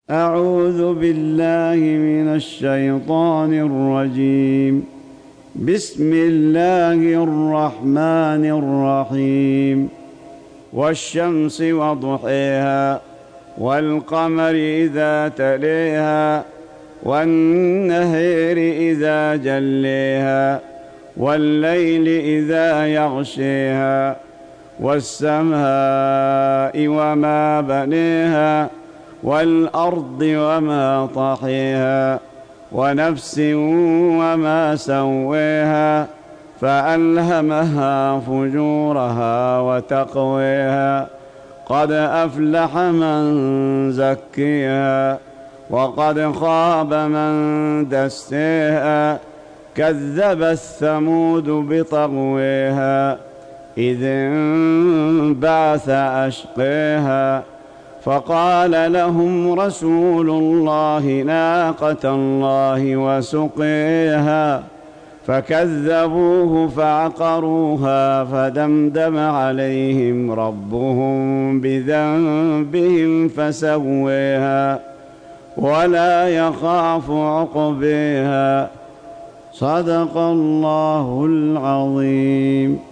أعوذ بالله من الشيطان الرجيم. بسم الله الرحمن الرحيم. والشمس وضحيها والقمر إذا تليها والنهر إذا جليها والليل إذا يغشيها والسماء وما بنيها والأرض وما طحيها ونفس وما سويها فألهمها فجورها وتقويها قد أفلح من زكيها وقد خاب من دسيها كذبت ثمود بطغويها إذ انبعث أشقيها فقال لهم رسول الله ناقة الله وسقيها فكذبوه فعقروها فدمدم عليهم ربهم بذنبهم فسويها ولا يخاف عقبيها. صدق الله العظيم.